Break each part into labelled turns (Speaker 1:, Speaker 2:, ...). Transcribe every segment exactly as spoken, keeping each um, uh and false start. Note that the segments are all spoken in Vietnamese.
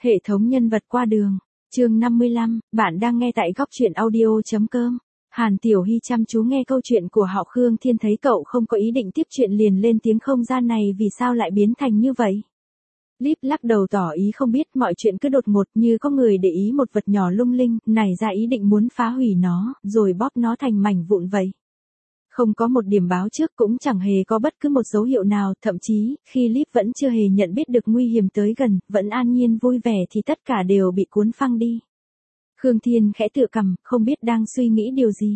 Speaker 1: Hệ thống nhân vật qua đường, chương năm mươi lăm, bạn đang nghe tại góc truyện audio chấm com. Hàn Tiểu Hy chăm chú nghe câu chuyện của họ Khương Thiên, thấy cậu không có ý định tiếp chuyện liền lên tiếng, không gian này vì sao lại biến thành như vậy. Líp lắc đầu tỏ ý không biết, mọi chuyện cứ đột ngột như có người để ý một vật nhỏ lung linh, nảy ra ý định muốn phá hủy nó, rồi bóp nó thành mảnh vụn vậy. Không có một điểm báo trước, cũng chẳng hề có bất cứ một dấu hiệu nào, thậm chí, khi Líp vẫn chưa hề nhận biết được nguy hiểm tới gần, vẫn an nhiên vui vẻ thì tất cả đều bị cuốn phăng đi. Khương Thiên khẽ tựa cằm, không biết đang suy nghĩ điều gì.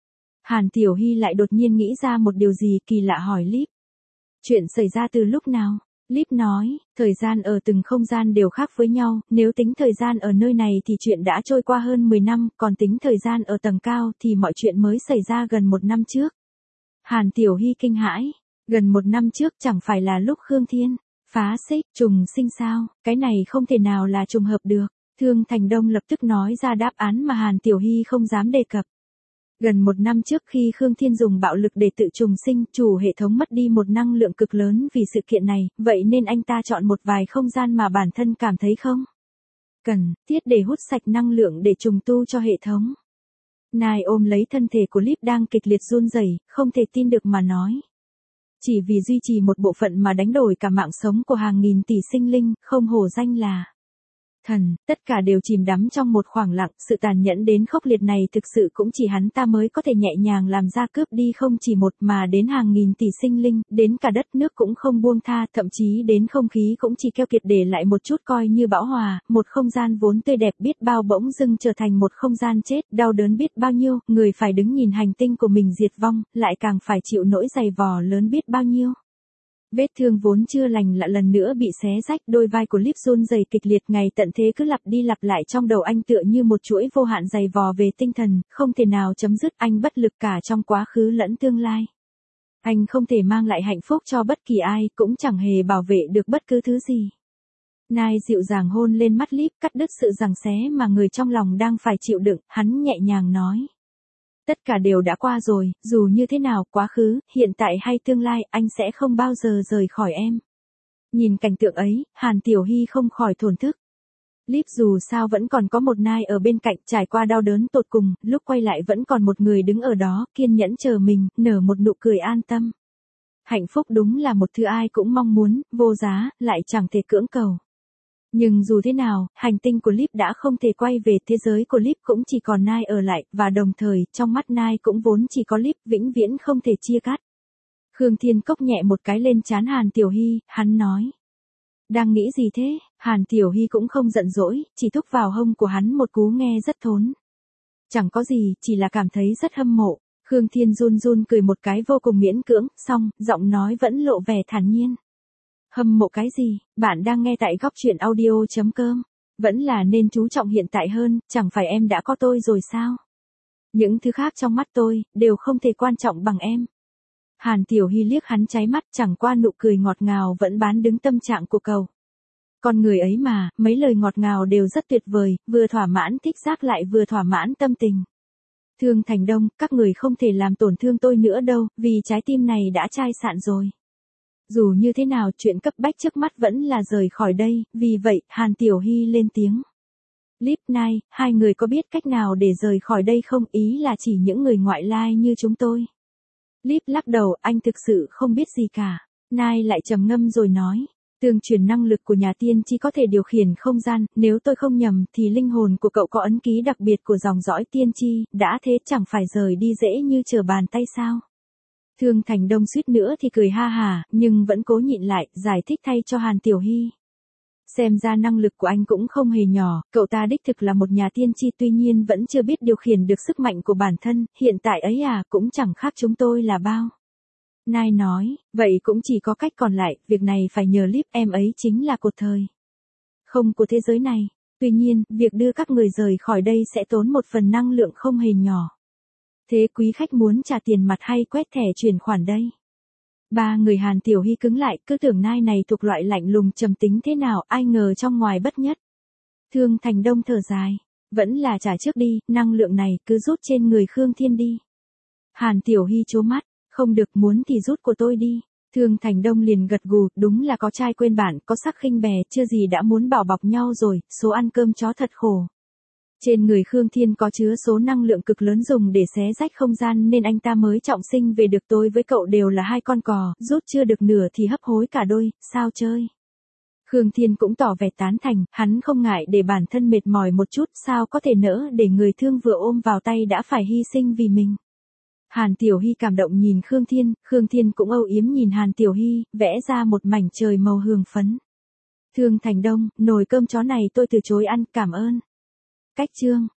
Speaker 1: Hàn Tiểu Hy lại đột nhiên nghĩ ra một điều gì kỳ lạ, hỏi Líp. Chuyện xảy ra từ lúc nào? Líp nói, thời gian ở từng không gian đều khác với nhau, nếu tính thời gian ở nơi này thì chuyện đã trôi qua hơn mười năm, còn tính thời gian ở tầng cao thì mọi chuyện mới xảy ra gần một năm trước. Hàn Tiểu Hy kinh hãi, gần một năm trước chẳng phải là lúc Khương Thiên phá xích trùng sinh sao, cái này không thể nào là trùng hợp được. Thương Thành Đông lập tức nói ra đáp án mà Hàn Tiểu Hy không dám đề cập. Gần một năm trước khi Khương Thiên dùng bạo lực để tự trùng sinh, chủ hệ thống mất đi một năng lượng cực lớn vì sự kiện này, vậy nên anh ta chọn một vài không gian mà bản thân cảm thấy không cần thiết để hút sạch năng lượng để trùng tu cho hệ thống. Nai ôm lấy thân thể của Líp đang kịch liệt run rẩy, không thể tin được mà nói. Chỉ vì duy trì một bộ phận mà đánh đổi cả mạng sống của hàng nghìn tỷ sinh linh, không hổ danh là thần, tất cả đều chìm đắm trong một khoảng lặng, sự tàn nhẫn đến khốc liệt này thực sự cũng chỉ hắn ta mới có thể nhẹ nhàng làm ra, cướp đi không chỉ một mà đến hàng nghìn tỷ sinh linh, đến cả đất nước cũng không buông tha, thậm chí đến không khí cũng chỉ keo kiệt để lại một chút coi như bão hòa, một không gian vốn tươi đẹp biết bao bỗng dưng trở thành một không gian chết, đau đớn biết bao nhiêu, người phải đứng nhìn hành tinh của mình diệt vong, lại càng phải chịu nỗi dày vò lớn biết bao nhiêu. Vết thương vốn chưa lành lại lần nữa bị xé rách, đôi vai của Líp run rẩy kịch liệt, ngày tận thế cứ lặp đi lặp lại trong đầu anh, tựa như một chuỗi vô hạn dày vò về tinh thần, không thể nào chấm dứt, anh bất lực cả trong quá khứ lẫn tương lai. Anh không thể mang lại hạnh phúc cho bất kỳ ai, cũng chẳng hề bảo vệ được bất cứ thứ gì. Nai dịu dàng hôn lên mắt Líp, cắt đứt sự giằng xé mà người trong lòng đang phải chịu đựng, hắn nhẹ nhàng nói. Tất cả đều đã qua rồi, dù như thế nào, quá khứ, hiện tại hay tương lai, anh sẽ không bao giờ rời khỏi em. Nhìn cảnh tượng ấy, Hàn Tiểu Hy không khỏi thổn thức. Líp dù sao vẫn còn có một Nai ở bên cạnh, trải qua đau đớn tột cùng, lúc quay lại vẫn còn một người đứng ở đó, kiên nhẫn chờ mình, nở một nụ cười an tâm. Hạnh phúc đúng là một thứ ai cũng mong muốn, vô giá, lại chẳng thể cưỡng cầu. Nhưng dù thế nào, hành tinh của Líp đã không thể quay về, thế giới của Líp cũng chỉ còn Nai ở lại, và đồng thời, trong mắt Nai cũng vốn chỉ có Líp, vĩnh viễn không thể chia cắt. Khương Thiên cốc nhẹ một cái lên trán Hàn Tiểu Hy, hắn nói. Đang nghĩ gì thế? Hàn Tiểu Hy cũng không giận dỗi, chỉ thúc vào hông của hắn một cú nghe rất thốn. Chẳng có gì, chỉ là cảm thấy rất hâm mộ. Khương Thiên run run cười một cái vô cùng miễn cưỡng, xong, giọng nói vẫn lộ vẻ thản nhiên. Hâm mộ cái gì, bạn đang nghe tại góc truyện audio chấm com. Vẫn là nên chú trọng hiện tại hơn, chẳng phải em đã có tôi rồi sao? Những thứ khác trong mắt tôi, đều không thể quan trọng bằng em. Hàn Tiểu Hy liếc hắn cháy mắt, chẳng qua nụ cười ngọt ngào vẫn bán đứng tâm trạng của cậu. Con người ấy mà, mấy lời ngọt ngào đều rất tuyệt vời, vừa thỏa mãn thích giác lại vừa thỏa mãn tâm tình. Thương Thành Đông, các người không thể làm tổn thương tôi nữa đâu, vì trái tim này đã chai sạn rồi. Dù như thế nào, chuyện cấp bách trước mắt vẫn là rời khỏi đây, vì vậy, Hàn Tiểu Hy lên tiếng. Líp, Nai, hai người có biết cách nào để rời khỏi đây không? Ý là chỉ những người ngoại lai như chúng tôi. Líp lắc đầu, anh thực sự không biết gì cả. Nai lại trầm ngâm rồi nói. Tương truyền năng lực của nhà tiên tri có thể điều khiển không gian, nếu tôi không nhầm thì linh hồn của cậu có ấn ký đặc biệt của dòng dõi tiên tri, đã thế chẳng phải rời đi dễ như trở bàn tay sao? Thương Thành Đông suýt nữa thì cười ha hà, nhưng vẫn cố nhịn lại, giải thích thay cho Hàn Tiểu Hy. Xem ra năng lực của anh cũng không hề nhỏ, cậu ta đích thực là một nhà tiên tri, tuy nhiên vẫn chưa biết điều khiển được sức mạnh của bản thân, hiện tại ấy à, cũng chẳng khác chúng tôi là bao. Nai nói, vậy cũng chỉ có cách còn lại, việc này phải nhờ Líp, em ấy chính là cột thời không của thế giới này. Tuy nhiên, việc đưa các người rời khỏi đây sẽ tốn một phần năng lượng không hề nhỏ. Thế quý khách muốn trả tiền mặt hay quét thẻ chuyển khoản đây? Ba người Hàn Tiểu Hy cứng lại, cứ tưởng Nai này thuộc loại lạnh lùng trầm tính thế nào, ai ngờ trong ngoài bất nhất. Thương Thành Đông thở dài, vẫn là trả trước đi, năng lượng này cứ rút trên người Khương Thiên đi. Hàn Tiểu Hy trố mắt, không được, muốn thì rút của tôi đi. Thương Thành Đông liền gật gù, đúng là có trai quên bạn, có sắc khinh bè, chưa gì đã muốn bảo bọc nhau rồi, số ăn cơm chó thật khổ. Trên người Khương Thiên có chứa số năng lượng cực lớn dùng để xé rách không gian nên anh ta mới trọng sinh về được, tôi với cậu đều là hai con cò, rút chưa được nửa thì hấp hối cả đôi, sao chơi. Khương Thiên cũng tỏ vẻ tán thành, hắn không ngại để bản thân mệt mỏi một chút, sao có thể nỡ để người thương vừa ôm vào tay đã phải hy sinh vì mình. Hàn Tiểu Hy cảm động nhìn Khương Thiên, Khương Thiên cũng âu yếm nhìn Hàn Tiểu Hy, vẽ ra một mảnh trời màu hường phấn. Thương Thành Đông, nồi cơm chó này tôi từ chối ăn, cảm ơn. Cách chương